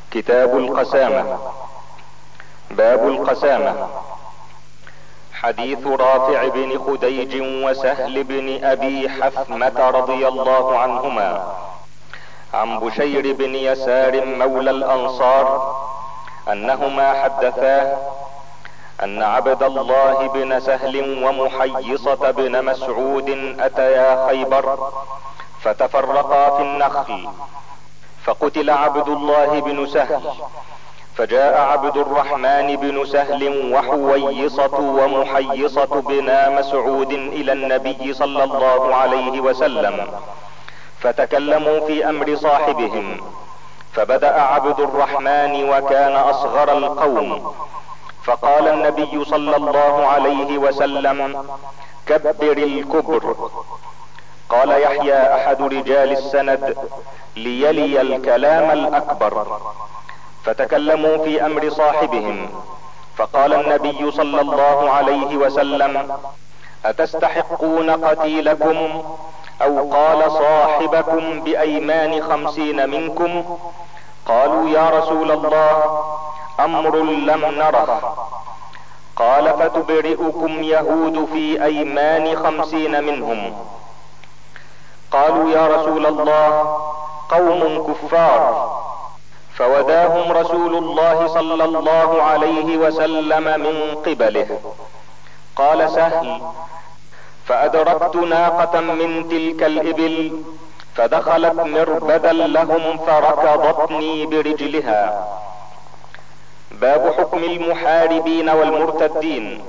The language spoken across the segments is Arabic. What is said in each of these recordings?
كتاب القسامة. باب القسامة. حديث رافع بن خديج وسهل بن ابي حثمة رضي الله عنهما عن بشير بن يسار مولى الانصار انهما حدثاه ان عبد الله بن سهل ومحيصة بن مسعود اتيا خيبر فتفرقا في النخل، فقتل عبد الله بن سهل، فجاء عبد الرحمن بن سهل وحويصة ومحيصة بنا مسعود الى النبي صلى الله عليه وسلم، فتكلموا في امر صاحبهم، فبدأ عبد الرحمن وكان اصغر القوم، فقال النبي صلى الله عليه وسلم: كبر الكبر. قال يحيى احد رجال السند: ليلي الكلام الاكبر. فتكلموا في امر صاحبهم، فقال النبي صلى الله عليه وسلم: اتستحقون قتيلكم؟ او قال صاحبكم بايمان 50 منكم؟ قالوا يا رسول الله امر لم نره. قال فتبرئكم يهود في ايمان 50 منهم. قالوا يا رسول الله قوم كفار. فوداهم رسول الله صلى الله عليه وسلم من قبله. قال سهل: فادركت ناقة من تلك الابل فدخلت مربدا لهم فركضتني برجلها. باب حكم المحاربين والمرتدين.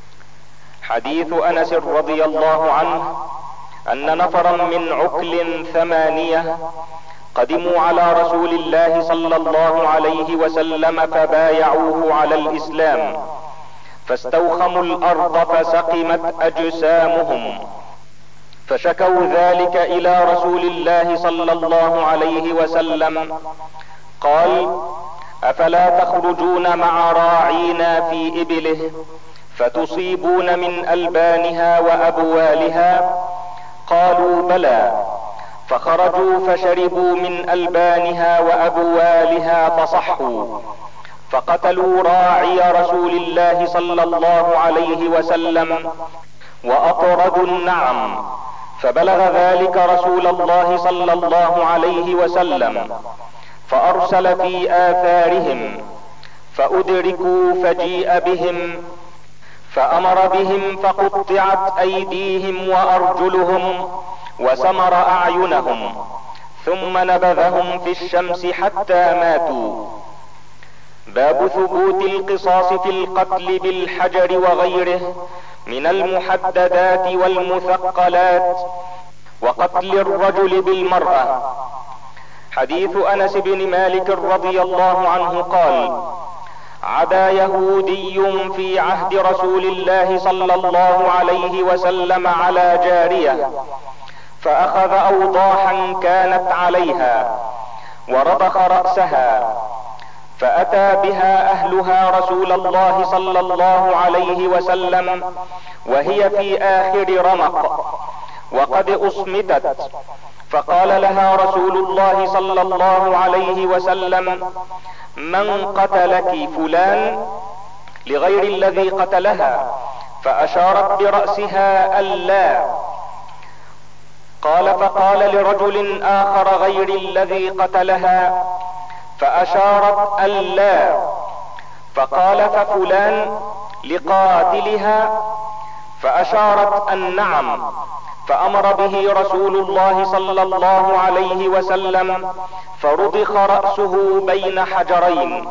حديث انس رضي الله عنه ان نفرا من عقل 8 قدموا على رسول الله صلى الله عليه وسلم فبايعوه على الاسلام، فاستوخموا الارض فسقمت اجسامهم، فشكوا ذلك الى رسول الله صلى الله عليه وسلم. قال: افلا تخرجون مع راعينا في ابله فتصيبون من البانها وابوالها؟ قالوا بلى. فخرجوا فشربوا من البانها وابوالها فصحوا، فقتلوا راعي رسول الله صلى الله عليه وسلم واطردوا النعم، فبلغ ذلك رسول الله صلى الله عليه وسلم، فارسل في اثارهم، فادركوا فجيء بهم، فامر بهم فقطعت ايديهم وارجلهم وسمر اعينهم، ثم نبذهم في الشمس حتى ماتوا. باب ثبوت القصاص في القتل بالحجر وغيره من المحددات والمثقلات، وقتل الرجل بالمرأة. حديث انس بن مالك رضي الله عنه قال: عدا يهودي في عهد رسول الله صلى الله عليه وسلم على جارية، فاخذ اوضاحا كانت عليها ورضخ رأسها، فاتى بها اهلها رسول الله صلى الله عليه وسلم وهي في اخر رمق وقد اصمتت، فقال لها رسول الله صلى الله عليه وسلم: من قتلك؟ فلان، لغير الذي قتلها، فاشارت برأسها ألا. قال: فقال لرجل اخر غير الذي قتلها، فاشارت ألا. فقال: ففلان، لقاتلها، فاشارت النعم، فامر به رسول الله صلى الله عليه وسلم، فرضخ رأسه بين حجرين.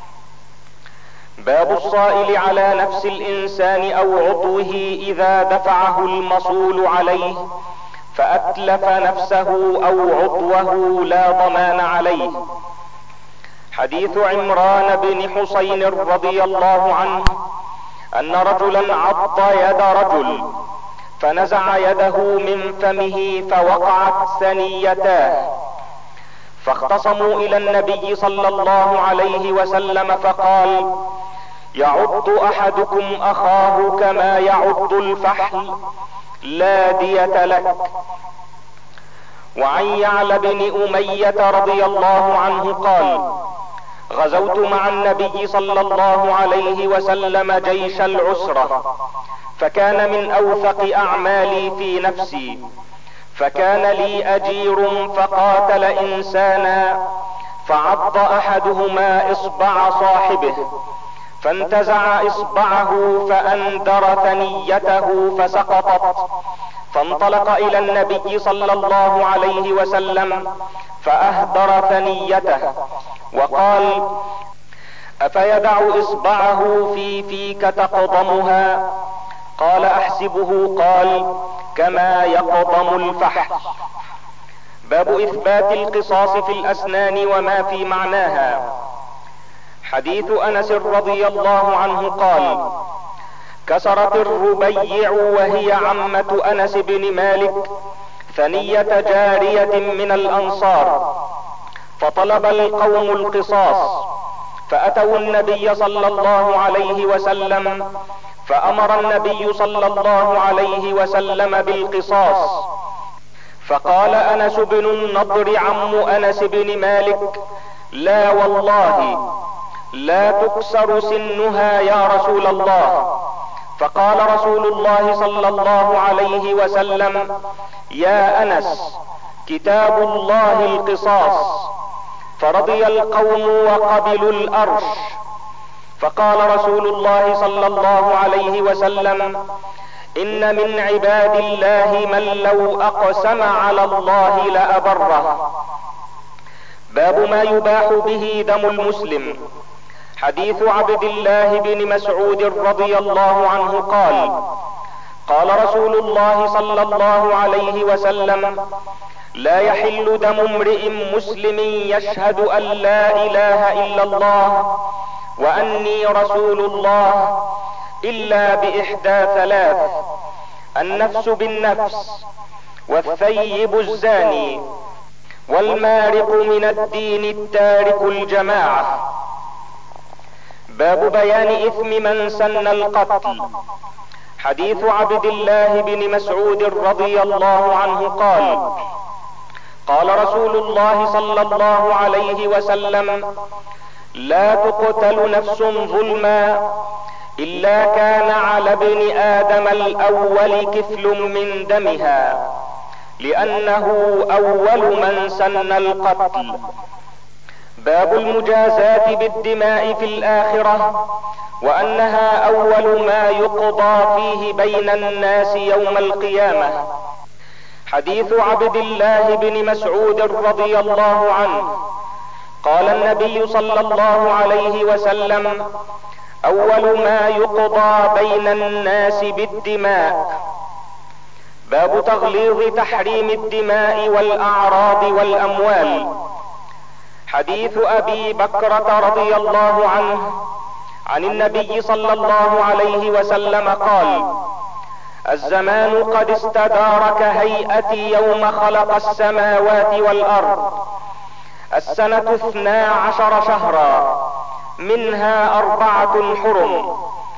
باب الصائل على نفس الانسان او عضوه اذا دفعه المصول عليه فاتلف نفسه او عضوه لا ضمان عليه. حديث عمران بن حسين رضي الله عنه ان رجلا عض يد رجل فنزع يده من فمه فوقعت ثنيتاه، فاختصموا الى النبي صلى الله عليه وسلم فقال: يعض احدكم اخاه كما يعض الفحل، لا دية لك. وعن يعلى بن امية رضي الله عنه قال: غزوت مع النبي صلى الله عليه وسلم جيش العسرة، فكان من اوثق اعمالي في نفسي، فكان لي اجير فقاتل انسانا، فعض احدهما اصبع صاحبه، فانتزع اصبعه فاندر ثنيته فسقطت، فانطلق الى النبي صلى الله عليه وسلم فاهدر ثنيته وقال: افيدع اصبعه في فيك تقضمها؟ قال: احسبه قال: كما يقضم الفحل. باب اثبات القصاص في الاسنان وما في معناها. حديث انس رضي الله عنه قال: كسرت الربيع وهي عمة انس بن مالك ثنية جارية من الانصار، فطلب القوم القصاص، فاتوا النبي صلى الله عليه وسلم، فامر النبي صلى الله عليه وسلم بالقصاص، فقال انس بن النضر عم انس بن مالك: لا والله لا تكسر سنها يا رسول الله. فقال رسول الله صلى الله عليه وسلم: يا انس، كتاب الله القصاص. فرضي القوم وقبلوا الارش. فقال رسول الله صلى الله عليه وسلم: ان من عباد الله من لو اقسم على الله لابره. باب ما يباح به دم المسلم. حديث عبد الله بن مسعود رضي الله عنه قال: قال رسول الله صلى الله عليه وسلم: لا يحل دم امرئ مسلم يشهد ان لا اله الا الله واني رسول الله الا باحدى ثلاث: النفس بالنفس، والثيب الزاني، والمارق من الدين التارك الجماعة. باب بيان اثم من سن القتل. حديث عبد الله بن مسعود رضي الله عنه قال: قال رسول الله صلى الله عليه وسلم: لا تقتل نفس ظلما الا كان على ابن ادم الاول كفل من دمها، لانه اول من سن القتل. باب المجازاة بالدماء في الاخرة، وانها اول ما يقضى فيه بين الناس يوم القيامة. حديث عبد الله بن مسعود رضي الله عنه قال النبي صلى الله عليه وسلم: اول ما يقضى بين الناس بالدماء. باب تغليظ تحريم الدماء والاعراض والاموال. حديث ابي بكرة رضي الله عنه عن النبي صلى الله عليه وسلم قال: الزمان قد استدار كهيئة يوم خلق السماوات والارض، السنة 12 شهرا، منها 4 حرم،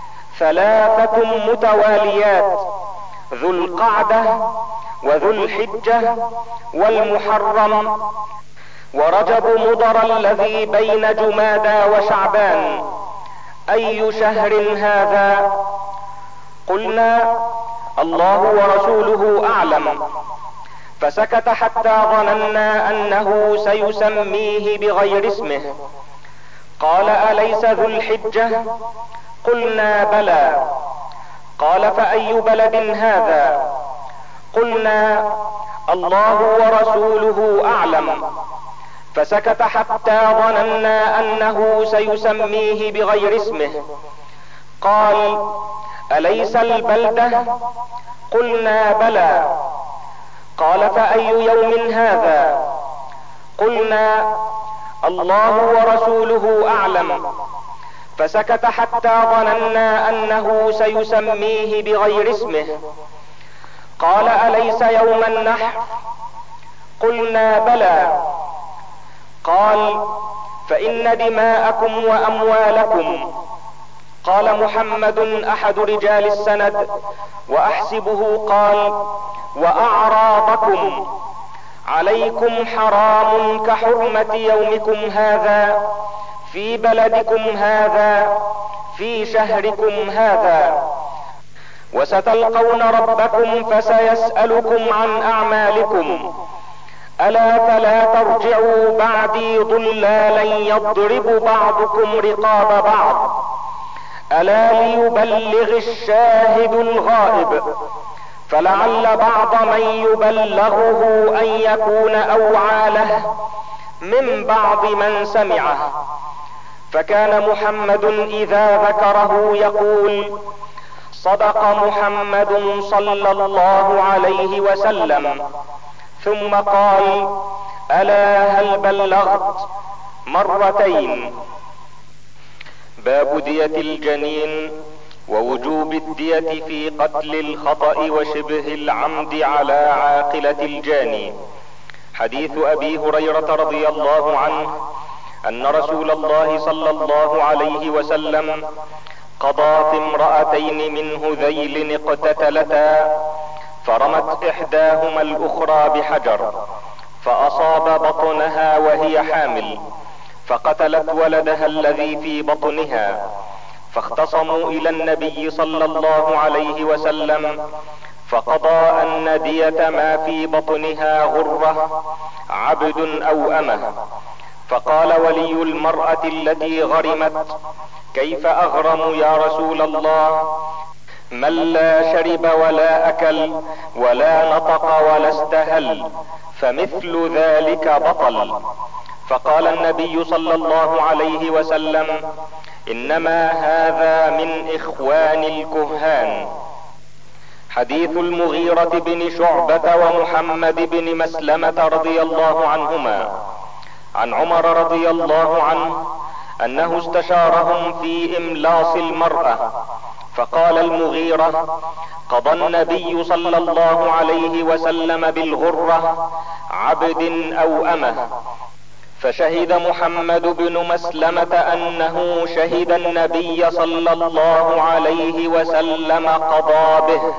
3 متواليات: ذو القعدة، وذو الحجة، والمحرم، ورجب مضر الذي بين جمادى وشعبان. اي شهر هذا؟ قلنا: الله ورسوله اعلم. فسكت حتى ظننا انه سيسميه بغير اسمه. قال: اليس ذو الحجة؟ قلنا: بلى. قال: فاي بلد هذا؟ قلنا: الله ورسوله اعلم. فسكت حتى ظننا انه سيسميه بغير اسمه. قال: اليس البلدة؟ قلنا: بلى. قال: فاي يوم هذا؟ قلنا: الله ورسوله اعلم. فسكت حتى ظننا انه سيسميه بغير اسمه. قال: اليس يوم النحر؟ قلنا: بلى. قال: فان دماءكم واموالكم. قال محمد احد رجال السند واحسبه قال: واعراضكم عليكم حرام كحرمة يومكم هذا في بلدكم هذا في شهركم هذا، وستلقون ربكم فسيسألكم عن اعمالكم. الا فلا ترجعوا بعدي ضلالا يضرب بعضكم رقاب بعض. الا ليبلغ الشاهد الغائب، فلعل بعض من يبلغه ان يكون اوعى له من بعض من سمعه. فكان محمد اذا ذكره يقول: صدق محمد صلى الله عليه وسلم. ثم قال: الا هل بلغت؟ مرتين. باب دية الجنين ووجوب الدية في قتل الخطأ وشبه العمد على عاقلة الجاني. حديث ابي هريرة رضي الله عنه ان رسول الله صلى الله عليه وسلم قضى في امرأتين من هذيل اقتتلتا، فرمت احداهما الاخرى بحجر فاصاب بطنها وهي حامل، فقتلت ولدها الذي في بطنها، فاختصموا الى النبي صلى الله عليه وسلم، فقضى ان دية ما في بطنها غرة عبد او امه. فقال ولي المرأة التي غرمت: كيف اغرم يا رسول الله؟ من لا شرب ولا اكل ولا نطق ولا استهل، فمثل ذلك بطل. فقال النبي صلى الله عليه وسلم: انما هذا من اخوان الكهان. حديث المغيرة بن شعبة ومحمد بن مسلمة رضي الله عنهما عن عمر رضي الله عنه انه استشارهم في املاص المرأة، فقال المغيرة: قضى النبي صلى الله عليه وسلم بالغرة عبد او امه. فشهد محمد بن مسلمة انه شهد النبي صلى الله عليه وسلم قضى به.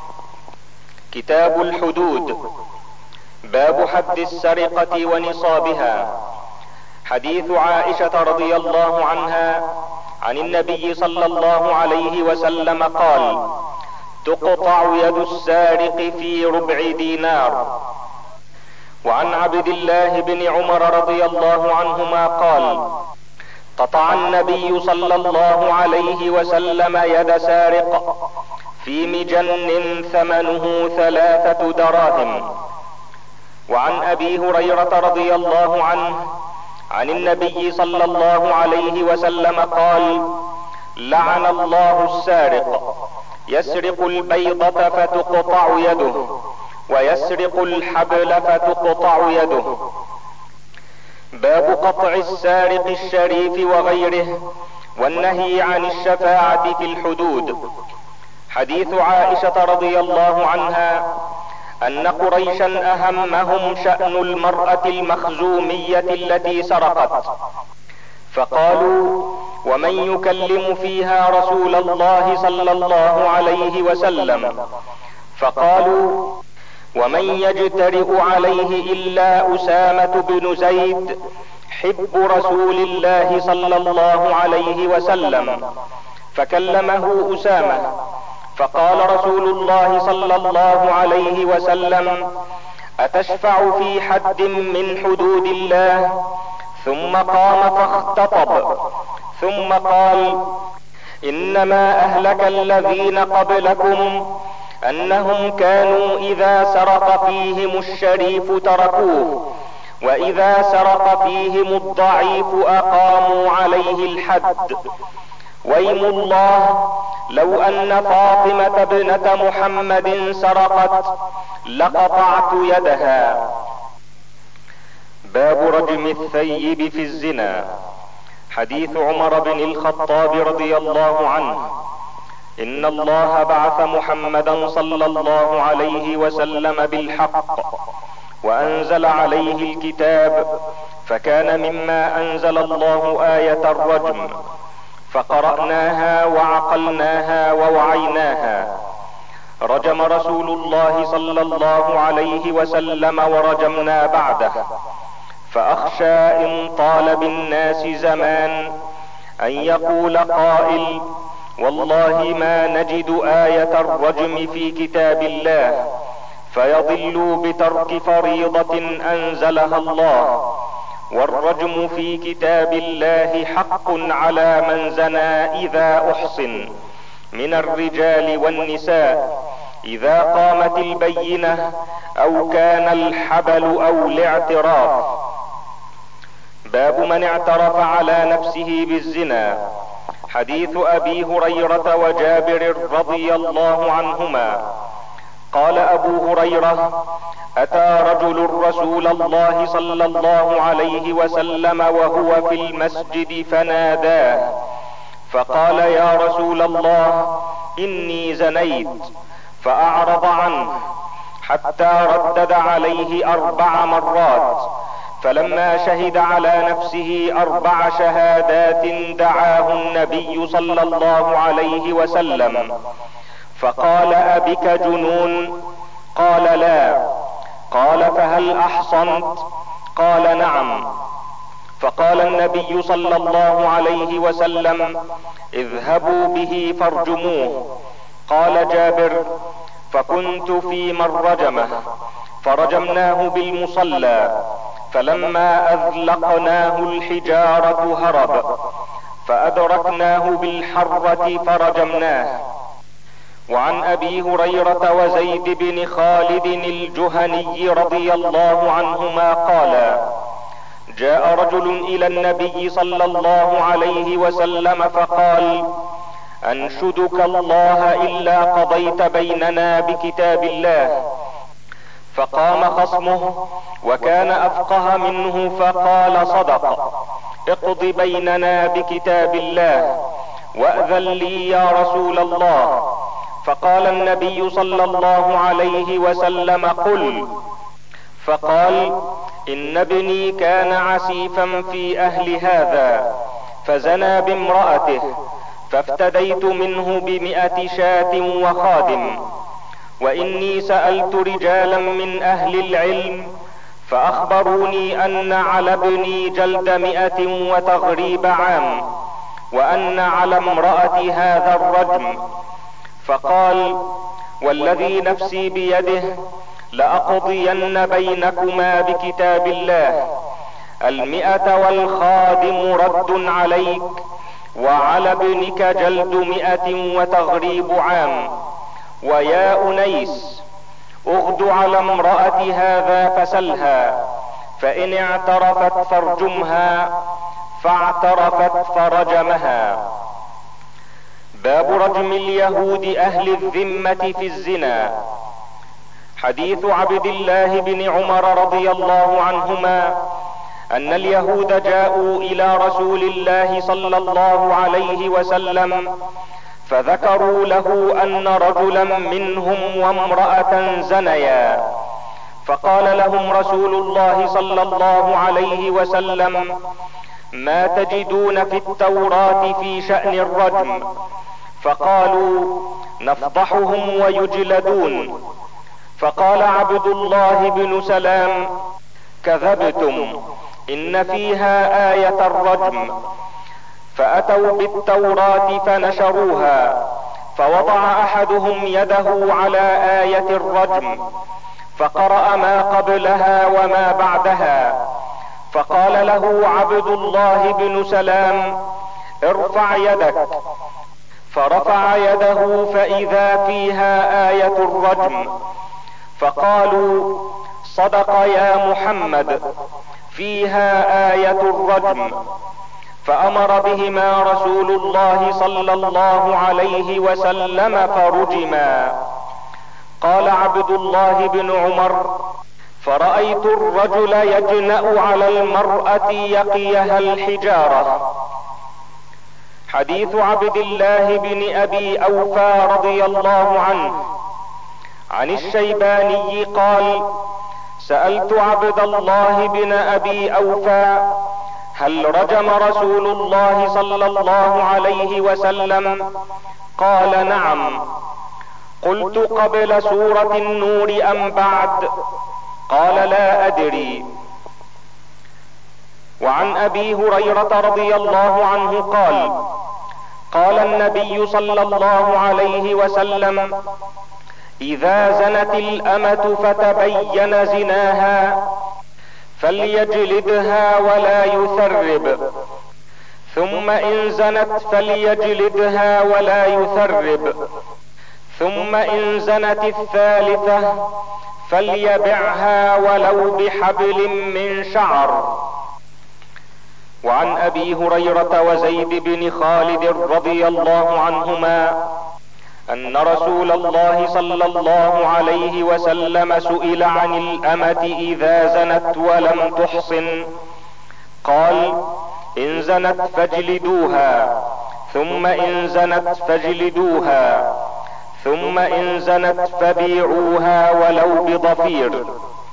كتاب الحدود. باب حد السرقة ونصابها. حديث عائشة رضي الله عنها عن النبي صلى الله عليه وسلم قال: تقطع يد السارق في ربع دينار. وعن عبد الله بن عمر رضي الله عنهما قال: قطع النبي صلى الله عليه وسلم يد سارق في مجن ثمنه 3 دراهم. وعن ابي هريرة رضي الله عنه عن النبي صلى الله عليه وسلم قال: لعن الله السارق، يسرق البيضة فتقطع يده، ويسرق الحبل فتقطع يده. باب قطع السارق الشريف وغيره، والنهي عن الشفاعة في الحدود. حديث عائشة رضي الله عنها ان قريشا اهمهم شأن المرأة المخزومية التي سرقت، فقالوا: ومن يكلم فيها رسول الله صلى الله عليه وسلم؟ فقالوا: ومن يجترئ عليه الا اسامة بن زيد حب رسول الله صلى الله عليه وسلم. فكلمه اسامة، فقال رسول الله صلى الله عليه وسلم: اتشفع في حد من حدود الله؟ ثم قام فاختطب، ثم قال: انما اهلك الذين قبلكم انهم كانوا اذا سرق فيهم الشريف تركوه، واذا سرق فيهم الضعيف اقاموا عليه الحد. ويم الله لو ان فاطمة ابنة محمد سرقت لقطعت يدها. باب رجم الثيب في الزنا. حديث عمر بن الخطاب رضي الله عنه ان الله بعث محمدا صلى الله عليه وسلم بالحق وانزل عليه الكتاب، فكان مما انزل الله آية الرجم، فقرأناها وعقلناها ووعيناها. رجم رسول الله صلى الله عليه وسلم ورجمنا بعده، فاخشى ان طال بالناس زمان ان يقول قائل: والله ما نجد آية الرجم في كتاب الله، فيضلوا بترك فريضة انزلها الله. والرجم في كتاب الله حق على من زنى اذا احصن من الرجال والنساء، اذا قامت البينة او كان الحبل او الاعتراف. باب من اعترف على نفسه بالزنا. حديث ابي هريرة وجابر رضي الله عنهما قال ابو هريرة: اتى رجل رسول الله صلى الله عليه وسلم وهو في المسجد فناداه فقال: يا رسول الله، اني زنيت. فاعرض عنه حتى ردد عليه 4 مرات، فلما شهد على نفسه 4 شهادات دعاه النبي صلى الله عليه وسلم فقال: ابك جنون؟ قال: لا. قال: فهل احصنت؟ قال: نعم. فقال النبي صلى الله عليه وسلم: اذهبوا به فارجموه. قال جابر: فكنت في من رجمه، فرجمناه بالمصلى، فلما اذلقناه الحجارة هرب، فادركناه بالحرة فرجمناه. وعن ابي هريرة وزيد بن خالد الجهني رضي الله عنهما قالا: جاء رجل الى النبي صلى الله عليه وسلم فقال: انشدك الله الا قضيت بيننا بكتاب الله. فقام خصمه وكان افقه منه فقال: صدق، اقض بيننا بكتاب الله، واذن لي يا رسول الله. فقال النبي صلى الله عليه وسلم: قل. فقال: ان ابني كان عسيفا في اهل هذا، فزنى بامرأته، فافتديت منه ب100 شاة وخادم. واني سألت رجالا من اهل العلم فاخبروني ان على ابني جلد 100 وتغريب عام، وان على امرأة هذا الرجم. فقال: والذي نفسي بيده لأقضين بينكما بكتاب الله. 100 والخادم رد عليك، وعلى ابنك جلد 100 وتغريب عام. ويا أنيس، اغد على امرأة هذا فسلها، فإن اعترفت فارجمها، فاعترفت فرجمها. باب رجم اليهود اهل الذمة في الزنا. حديث عبد الله بن عمر رضي الله عنهما ان اليهود جاءوا الى رسول الله صلى الله عليه وسلم فذكروا له ان رجلا منهم وامرأة زنيا، فقال لهم رسول الله صلى الله عليه وسلم: ما تجدون في التوراة في شأن الرجم؟ فقالوا: نفضحهم ويجلدون. فقال عبد الله بن سلام: كذبتم، ان فيها آية الرجم. فاتوا بالتوراة فنشروها، فوضع احدهم يده على آية الرجم فقرأ ما قبلها وما بعدها، فقال له عبد الله بن سلام: ارفع يدك. فرفع يده فاذا فيها آية الرجم. فقالوا: صدق يا محمد، فيها آية الرجم. فامر بهما رسول الله صلى الله عليه وسلم فرجما. قال عبد الله بن عمر: فرأيت الرجل يجنأ على المرأة يقيها الحجارة. حديث عبد الله بن ابي اوفى رضي الله عنه عن الشيباني قال: سألت عبد الله بن ابي اوفى: هل رجم رسول الله صلى الله عليه وسلم؟ قال: نعم. قلت: قبل سورة النور ام بعد؟ قال: لا ادري. وعن ابي هريرة رضي الله عنه قال: قال النبي صلى الله عليه وسلم: اذا زنت الامة فتبين زناها فليجلدها ولا يثرب، ثم ان زنت فليجلدها ولا يثرب، ثم ان زنت الثالثة فليبعها ولو بحبل من شعر. وعن ابي هريرة وزيد بن خالد رضي الله عنهما ان رسول الله صلى الله عليه وسلم سئل عن الامة اذا زنت ولم تحصن، قال: ان زنت فاجلدوها، ثم ان زنت فاجلدوها، ثم ان زنت فبيعوها ولو بضفير.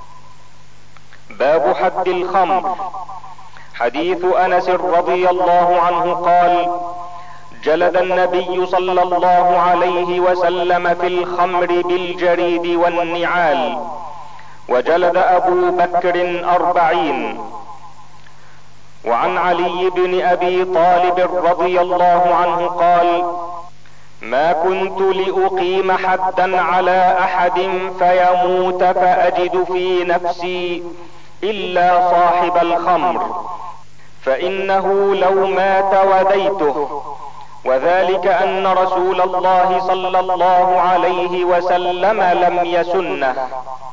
باب حد الخمر. حديث انس رضي الله عنه قال: جلد النبي صلى الله عليه وسلم في الخمر بالجريد والنعال، وجلد ابو بكر 40. وعن علي بن ابي طالب رضي الله عنه قال: ما كنت لأقيم حدا على احد فيموت فاجد في نفسي الا صاحب الخمر، فانه لو مات وديته، وذلك ان رسول الله صلى الله عليه وسلم لم يسنه.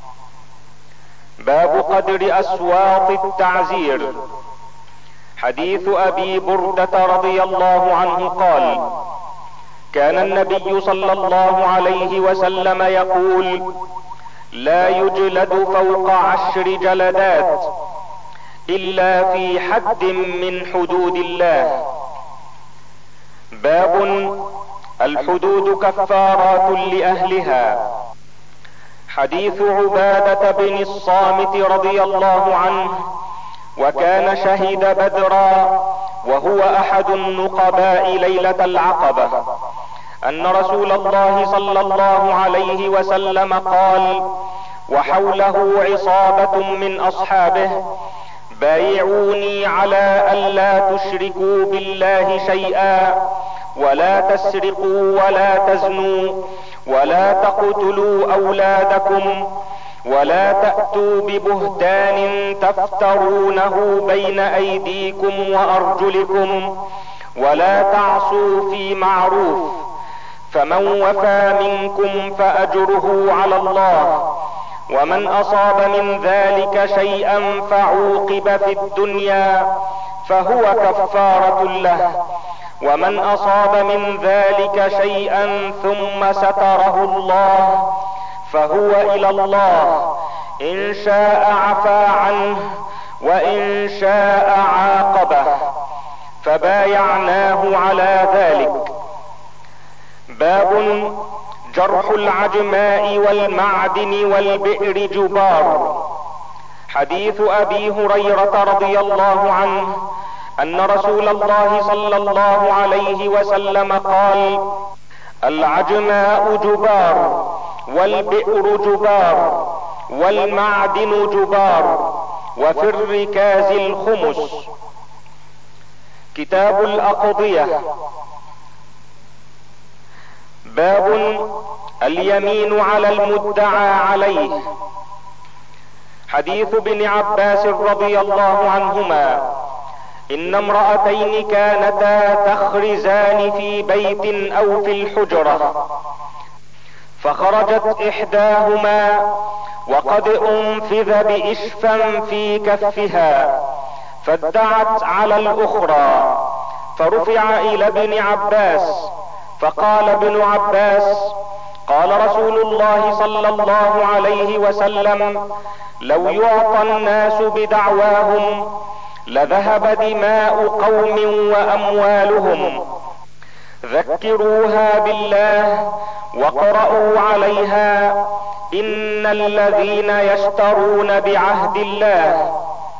باب قدر اصوات التعزير. حديث ابي بردة رضي الله عنه قال: كان النبي صلى الله عليه وسلم يقول: لا يجلد فوق 10 جلدات الا في حد من حدود الله. باب الحدود كفارات لاهلها. حديث عبادة بن الصامت رضي الله عنه، وكان شهد بدرا وهو احد النقباء ليلة العقبة، ان رسول الله صلى الله عليه وسلم قال وحوله عصابة من اصحابه: بايعوني على الا تشركوا بالله شيئا، ولا تسرقوا ولا تزنوا، ولا تقتلوا اولادكم، ولا تأتوا ببهتان تفترونه بين ايديكم وارجلكم، ولا تعصوا في معروف، فمن وفى منكم فاجره على الله، ومن اصاب من ذلك شيئا فعوقب في الدنيا فهو كفارة له، ومن اصاب من ذلك شيئا ثم ستره الله فهو الى الله، ان شاء عفا عنه وان شاء عاقبه، فبايعناه على ذلك. باب جرح العجماء والمعدن والبئر جبار. حديث ابي هريرة رضي الله عنه ان رسول الله صلى الله عليه وسلم قال: العجماء جبار، والبئر جبار، والمعدن جبار، وفي الركاز الخمس. كتاب الاقضية. باب اليمين على المدعى عليه. حديث ابن عباس رضي الله عنهما ان امرأتين كانتا تخرزان في بيت او في الحجرة، فخرجت احداهما وقد انفذ باشفا في كفها، فادعت على الاخرى، فرفع الى ابن عباس، فقال ابن عباس: قال رسول الله صلى الله عليه وسلم: لو يعطى الناس بدعواهم لذهب دماء قوم واموالهم، ذكروها بالله وقرأوا عليها: ان الذين يشترون بعهد الله.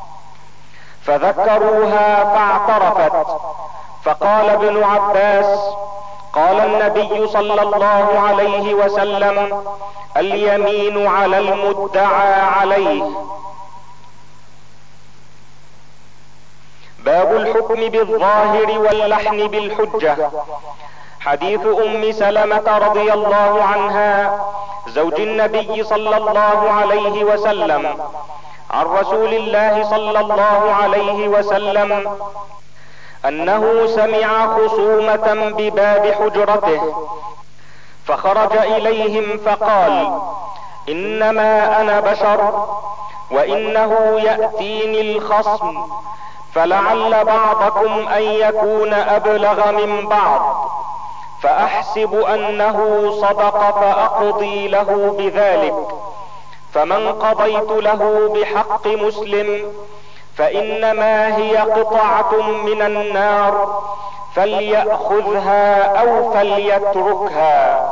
فذكروها فاعترفت، فقال ابن عباس: قال النبي صلى الله عليه وسلم: اليمين على المدعى عليه. باب الحكم بالظاهر واللحن بالحجة. حديث ام سلمة رضي الله عنها زوج النبي صلى الله عليه وسلم عن رسول الله صلى الله عليه وسلم انه سمع خصومة بباب حجرته فخرج اليهم فقال: انما انا بشر وانه يأتيني الخصم فلعل بعضكم ان يكون ابلغ من بعض، فاحسب انه صدق فاقضي له بذلك، فمن قضيت له بحق مسلم فانما هي قطعة من النار فليأخذها او فليتركها.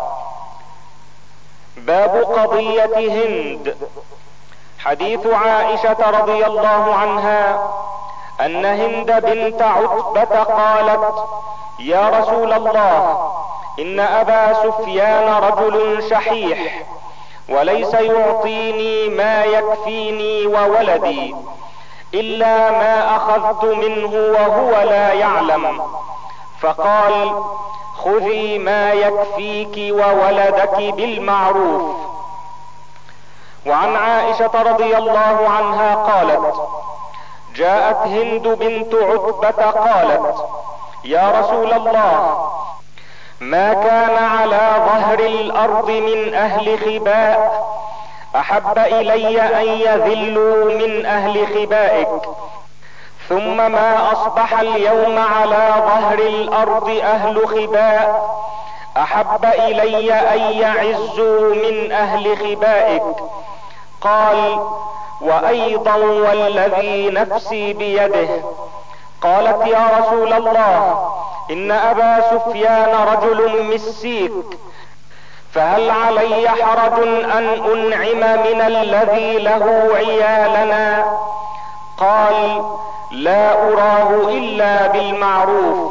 باب قضية هند. حديث عائشة رضي الله عنها ان هند بنت عتبة قالت: يا رسول الله، ان ابا سفيان رجل شحيح وليس يعطيني ما يكفيني وولدي الا ما اخذت منه وهو لا يعلم، فقال: خذي ما يكفيك وولدك بالمعروف. وعن عائشة رضي الله عنها قالت: جاءت هند بنت عتبة قالت: يا رسول الله، ما كان على ظهر الارض من اهل خباء احب الي ان يذلوا من اهل خبائك، ثم ما اصبح اليوم على ظهر الارض اهل خباء احب الي ان يعزوا من اهل خبائك. قال: وايضا والذي نفسي بيده. قالت: يا رسول الله، ان ابا سفيان رجل مسيك، فهل علي حرج ان انعم من الذي له عيالنا؟ قال: لا اراه الا بالمعروف.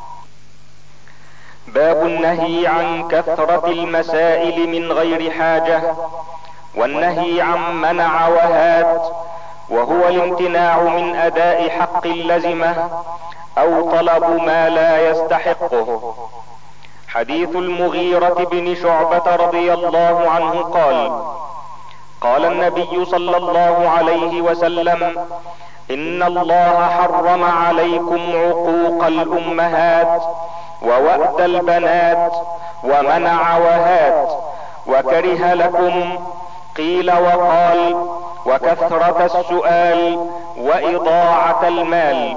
باب النهي عن كثرة المسائل من غير حاجة، والنهي عن منع وهات، وهو الامتناع من اداء حق اللزمة او طلب ما لا يستحقه. حديث المغيرة بن شعبة رضي الله عنه قال: قال النبي صلى الله عليه وسلم: ان الله حرم عليكم عقوق الامهات ووأد البنات ومنع وهات، وكره لكم قيل وقال وكثرة السؤال وإضاعة المال.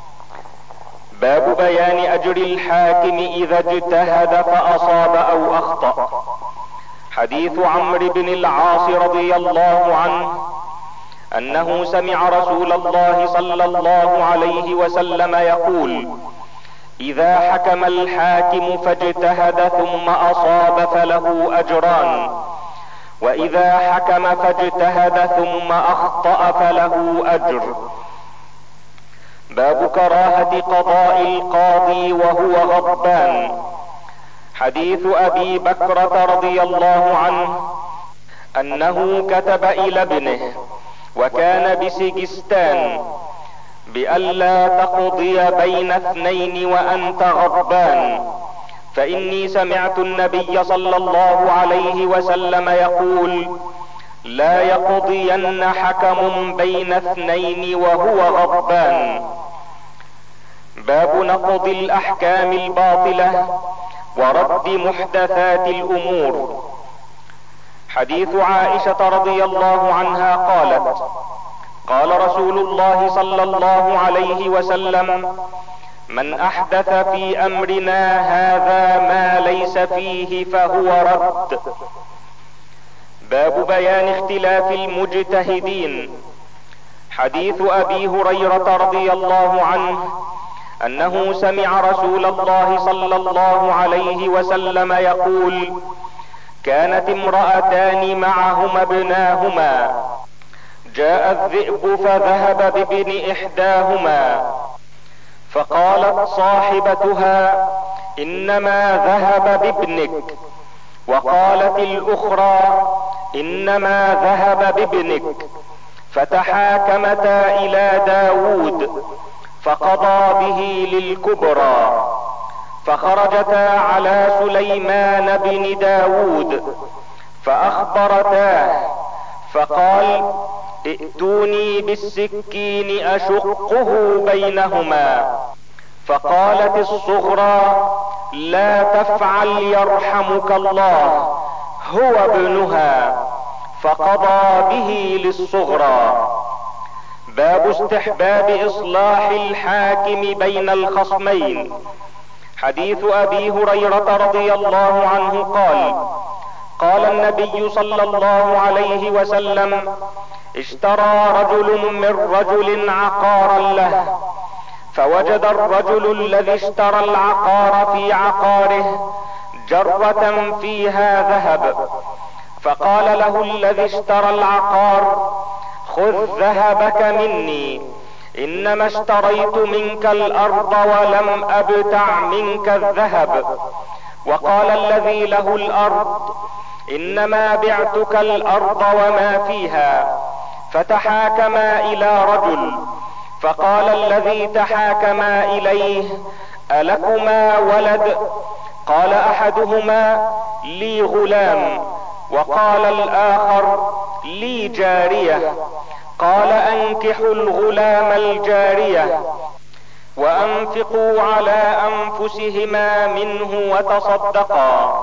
باب بيان اجر الحاكم اذا اجتهد فاصاب او اخطأ. حديث عمرو بن العاص رضي الله عنه انه سمع رسول الله صلى الله عليه وسلم يقول: اذا حكم الحاكم فاجتهد ثم اصاب فله اجران، واذا حكم فاجتهد ثم اخطأ فله اجر. باب كراهة قضاء القاضي وهو غضبان. حديث ابي بكرة رضي الله عنه انه كتب الى ابنه وكان بسجستان بألا تقضي بين اثنين وانت غضبان، فاني سمعت النبي صلى الله عليه وسلم يقول: لا يقضين حكم بين اثنين وهو غضبان. باب نقض الاحكام الباطلة ورد محدثات الامور. حديث عائشة رضي الله عنها قالت: قال رسول الله صلى الله عليه وسلم: من احدث في امرنا هذا ما ليس فيه فهو رد. باب بيان اختلاف المجتهدين. حديث ابي هريرة رضي الله عنه انه سمع رسول الله صلى الله عليه وسلم يقول: كانت امرأتان معهما ابناهما، جاء الذئب فذهب بابن احداهما، فقالت صاحبتها: انما ذهب بابنك، وقالت الاخرى: انما ذهب بابنك، فتحاكمتا الى داود، فقضى به للكبرى. فخرجتا على سليمان بن داود فاخبرتاه، فقال: ائتوني بالسكين اشقه بينهما. فقالت الصغرى: لا تفعل يرحمك الله، هو ابنها. فقضى به للصغرى. باب استحباب اصلاح الحاكم بين الخصمين. حديث ابي هريرة رضي الله عنه قال: قال النبي صلى الله عليه وسلم: اشترى رجل من رجل عقارا له، فوجد الرجل الذي اشترى العقار في عقاره جرة فيها ذهب، فقال له الذي اشترى العقار: خذ ذهبك مني، انما اشتريت منك الارض ولم ابتع منك الذهب. وقال الذي له الارض: انما بعتك الارض وما فيها. فتحاكما الى رجل، فقال الذي تحاكما اليه: الكما ولد؟ قال احدهما: لي غلام. وقال الاخر: لي جارية. قال: انكحوا الغلام الجارية وانفقوا على انفسهما منه وتصدقا.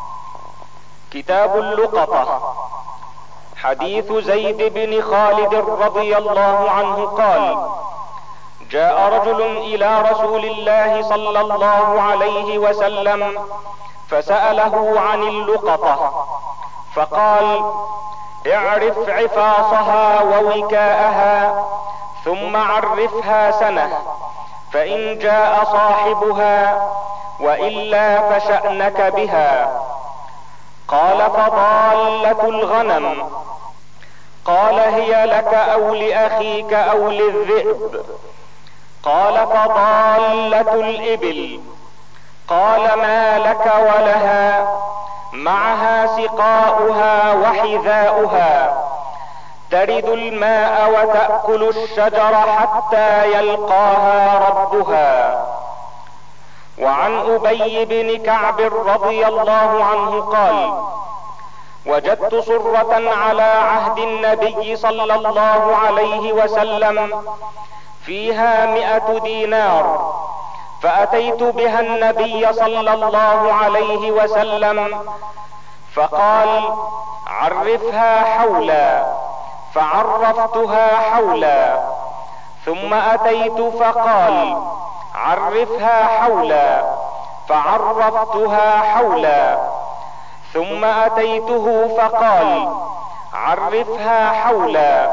كتاب اللقطة. حديث زيد بن خالد رضي الله عنه قال: جاء رجل الى رسول الله صلى الله عليه وسلم فسأله عن اللقطة، فقال: اعرف عفاصها ووكاءها، ثم عرفها سنة، فان جاء صاحبها والا فشأنك بها. قال: فضالة الغنم؟ قال: هي لك او لاخيك او للذئب؟ قال: فضالة الابل. قال: ما لك ولها؟ معها سقاؤها وحذاؤها، ترد الماء وتأكل الشجر حتى يلقاها ربها. وعن ابي بن كعب رضي الله عنه قال: وجدت صرة على عهد النبي صلى الله عليه وسلم فيها 100 دينار، فاتيت بها النبي صلى الله عليه وسلم فقال: عرفها حولا، فعرفتها حولا. ثم اتيت فقال: عرفها حولا، فعرفتها حولا. ثم اتيته فقال: عرفها حولا،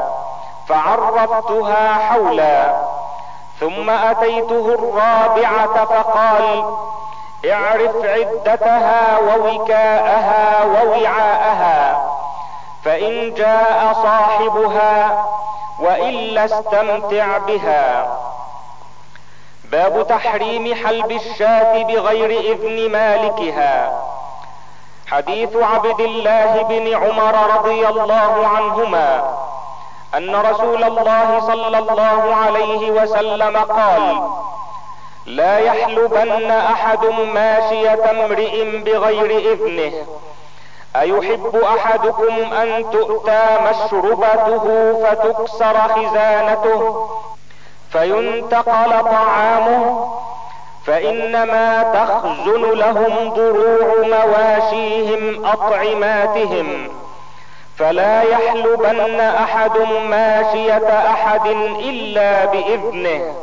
فعرفتها حولا. ثم اتيته الرابعة فقال: اعرف عدتها ووكاءها ووعاءها، فان جاء صاحبها والا استمتع بها. باب تحريم حلب الشاة بغير اذن مالكها. حديث عبد الله بن عمر رضي الله عنهما ان رسول الله صلى الله عليه وسلم قال: لا يحلبن احد ماشية امرئ بغير اذنه. ايحب احدكم ان تؤتى مشربته فتكسر خزانته فينتقل طعامه؟ فانما تخزن لهم ضروع مواشيهم اطعماتهم، فلا يحلبن احد ماشية احد الا باذنه.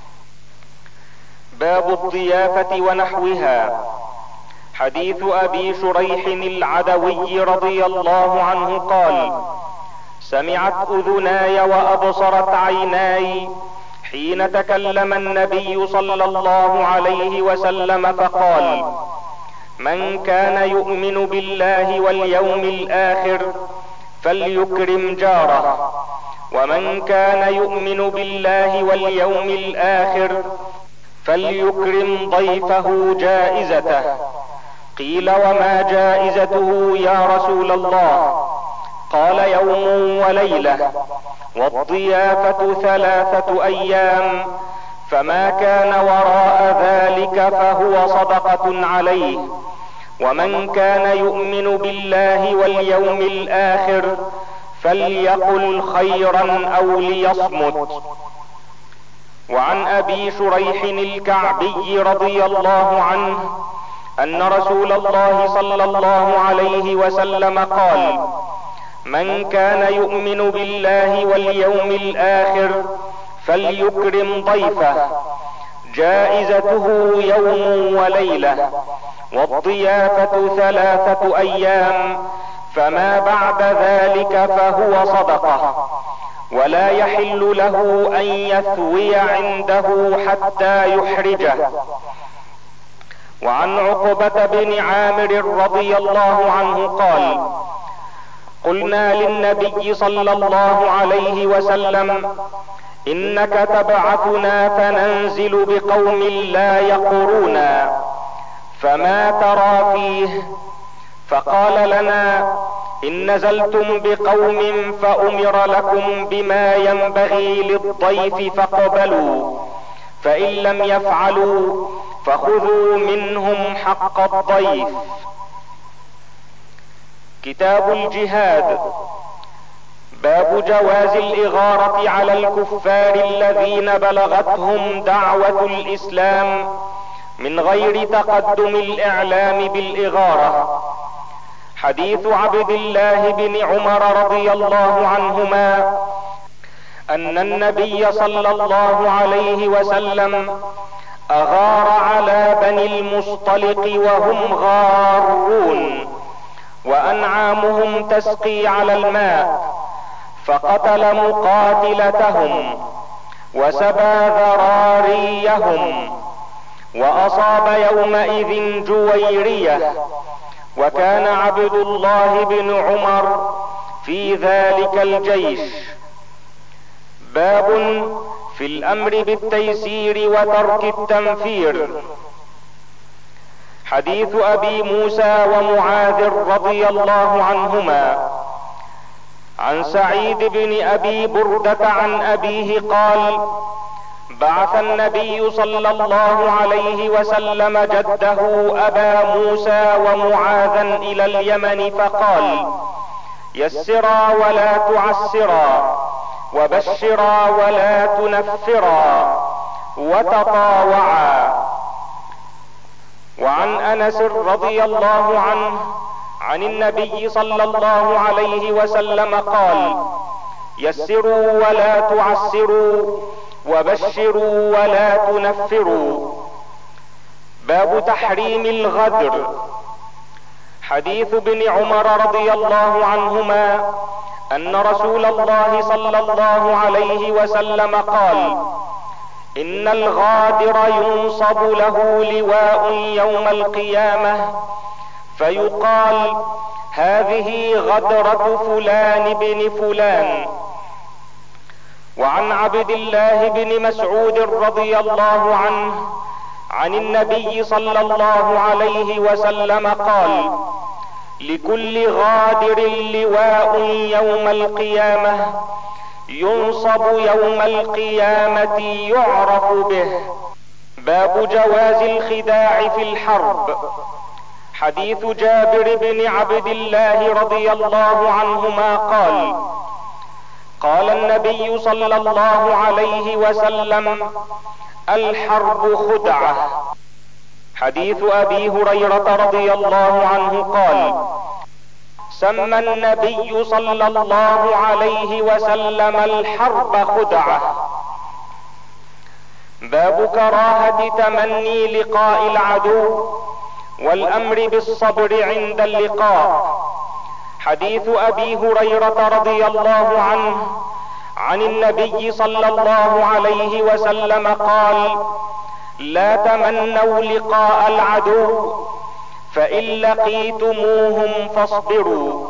باب الضيافة ونحوها. حديث ابي شريح العدوي رضي الله عنه قال: سمعت اذناي وابصرت عيناي حين تكلم النبي صلى الله عليه وسلم فقال: من كان يؤمن بالله واليوم الاخر فليكرم جاره، ومن كان يؤمن بالله واليوم الاخر فليكرم ضيفه جائزته. قيل: وما جائزته يا رسول الله؟ قال: يوم وليلة، والضيافة 3 ايام، فما كان وراء ذلك فهو صدقة عليه. ومن كان يؤمن بالله واليوم الآخر فليقل خيرا او ليصمت. وعن ابي شريح الكعبي رضي الله عنه ان رسول الله صلى الله عليه وسلم قال: من كان يؤمن بالله واليوم الآخر فليكرم ضيفه، جائزته يوم وليلة، والضيافة 3 أيام، فما بعد ذلك فهو صدقة، ولا يحل له ان يثوي عنده حتى يحرجه. وعن عقبة بن عامر رضي الله عنه قال: قلنا للنبي صلى الله عليه وسلم: انك تبعثنا فننزل بقوم لا يقرونا، فما ترى فيه؟ فقال لنا: ان نزلتم بقوم فامر لكم بما ينبغي للضيف فاقبلوا، فان لم يفعلوا فخذوا منهم حق الضيف. كتاب الجهاد. باب جواز الاغارة على الكفار الذين بلغتهم دعوة الاسلام من غير تقدم الاعلام بالاغارة. حديث عبد الله بن عمر رضي الله عنهما ان النبي صلى الله عليه وسلم اغار على بني المصطلق وهم غارون وانعامهم تسقي على الماء، فقتل مقاتلتهم وسبى ذراريهم، واصاب يومئذ جويرية، وكان عبد الله بن عمر في ذلك الجيش. باب في الامر بالتيسير وترك التنفير. حديث ابي موسى ومعاذ رضي الله عنهما عن سعيد بن ابي بردة عن ابيه قال: بعث النبي صلى الله عليه وسلم جده ابا موسى ومعاذا الى اليمن فقال: يسرا ولا تعسرا، وبشرا ولا تنفرا، وتطاوعا. وعن انس رضي الله عنه عن النبي صلى الله عليه وسلم قال: يسروا ولا تعسروا، وبشروا ولا تنفروا. باب تحريم الغدر. حديث ابن عمر رضي الله عنهما ان رسول الله صلى الله عليه وسلم قال: ان الغادر ينصب له لواء يوم القيامة فيقال: هذه غدرة فلان بن فلان. وعن عبد الله بن مسعود رضي الله عنه عن النبي صلى الله عليه وسلم قال: لكل غادر لواء يوم القيامة ينصب يوم القيامة يعرف به. باب جواز الخداع في الحرب. حديث جابر بن عبد الله رضي الله عنهما قال: قال النبي صلى الله عليه وسلم: الحرب خدعة. حديث ابي هريرة رضي الله عنه قال: سمى النبي صلى الله عليه وسلم الحرب خدعة. باب كراهة تمني لقاء العدو والامر بالصبر عند اللقاء. حديث ابي هريرة رضي الله عنه عن النبي صلى الله عليه وسلم قال: لا تمنوا لقاء العدو، فان لقيتموهم فاصبروا.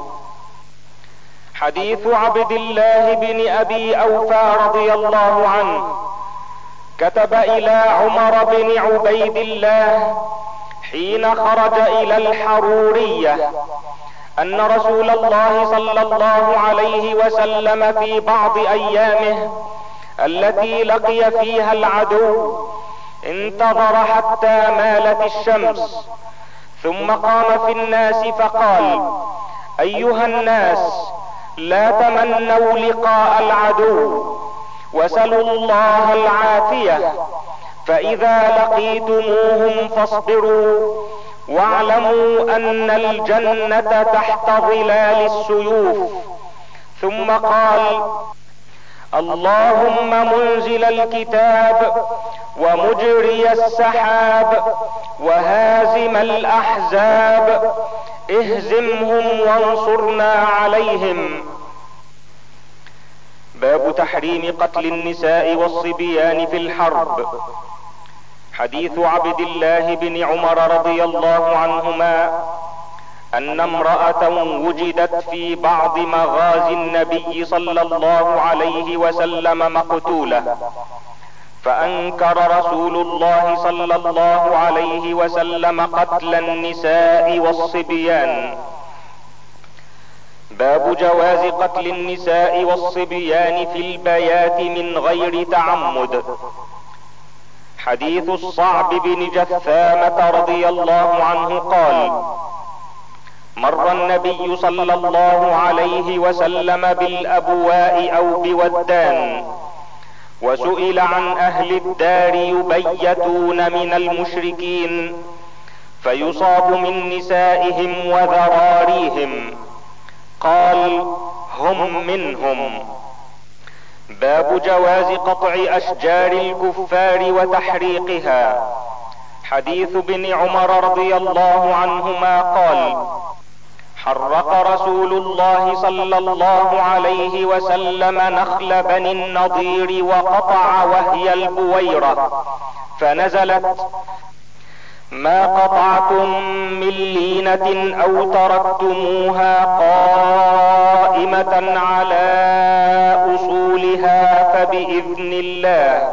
حديث عبد الله بن ابي اوفى رضي الله عنه كتب الى عمر بن عبيد الله حين خرج الى الحرورية ان رسول الله صلى الله عليه وسلم في بعض ايامه التي لقي فيها العدو انتظر حتى مالت الشمس، ثم قام في الناس فقال: ايها الناس، لا تمنوا لقاء العدو وسلوا الله العافية، فاذا لقيتموهم فاصبروا، واعلموا ان الجنة تحت ظلال السيوف. ثم قال: اللهم منزل الكتاب ومجري السحاب وهازم الاحزاب، اهزمهم وانصرنا عليهم. باب تحريم قتل النساء والصبيان في الحرب. حديث عبد الله بن عمر رضي الله عنهما ان امرأة وجدت في بعض مغازي النبي صلى الله عليه وسلم مقتولة، فانكر رسول الله صلى الله عليه وسلم قتل النساء والصبيان. باب جواز قتل النساء والصبيان في البيات من غير تعمد. حديث الصعب بن جثامة رضي الله عنه قال: مر النبي صلى الله عليه وسلم بالابواء او بودان، وسئل عن اهل الدار يبيتون من المشركين، فيصاب من نسائهم وذراريهم، قال: هم منهم. باب جواز قطع اشجار الكفار وتحريقها. حديث ابن عمر رضي الله عنهما قال: حرق رسول الله صلى الله عليه وسلم نخل بني النضير وقطع وهي البويرة، فنزلت: ما قطعتم من لينة او تركتموها قائمة على اصولها فباذن الله.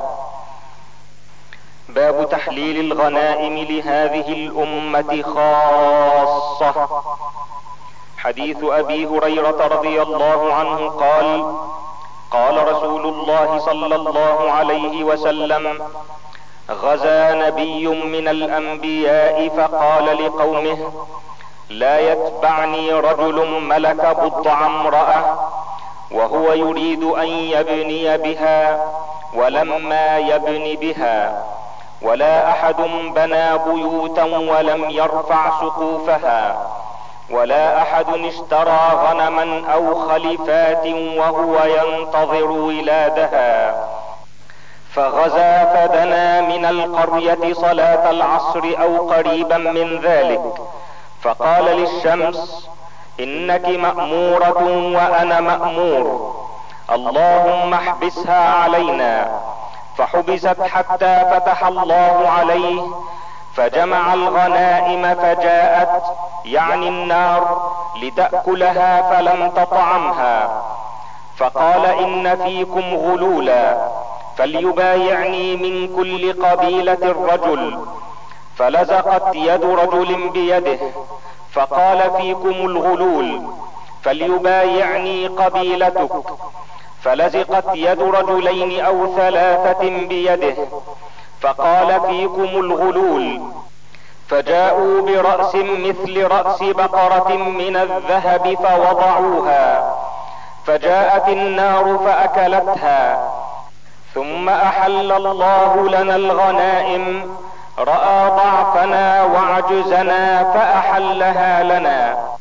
باب تحليل الغنائم لهذه الامة خاصة. حديث ابي هريرة رضي الله عنه قال: قال رسول الله صلى الله عليه وسلم: غزا نبي من الانبياء فقال لقومه: لا يتبعني رجل ملك بضع امرأة وهو يريد ان يبني بها ولما يبن بها، ولا احد بنى بيوتا ولم يرفع سقوفها، ولا احد اشترى غنما او خلفات وهو ينتظر ولادها. فغزا فدنا من القرية صلاة العصر او قريبا من ذلك، فقال للشمس: انك مأمورة وانا مأمور، اللهم احبسها علينا. فحبست حتى فتح الله عليه، فجمع الغنائم فجاءت، يعني النار، لتأكلها فلم تطعمها، فقال: ان فيكم غلولا، فليبايعني من كل قبيلة رجل. فلزقت يد رجل بيده، فقال: فيكم الغلول، فليبايعني قبيلتك. فلزقت يد رجلين او ثلاثة بيده، فقال: فيكم الغلول. فجاءوا برأس مثل رأس بقرة من الذهب فوضعوها، فجاءت النار فأكلتها. ثم أحل الله لنا الغنائم، رأى ضعفنا وعجزنا فأحلها لنا.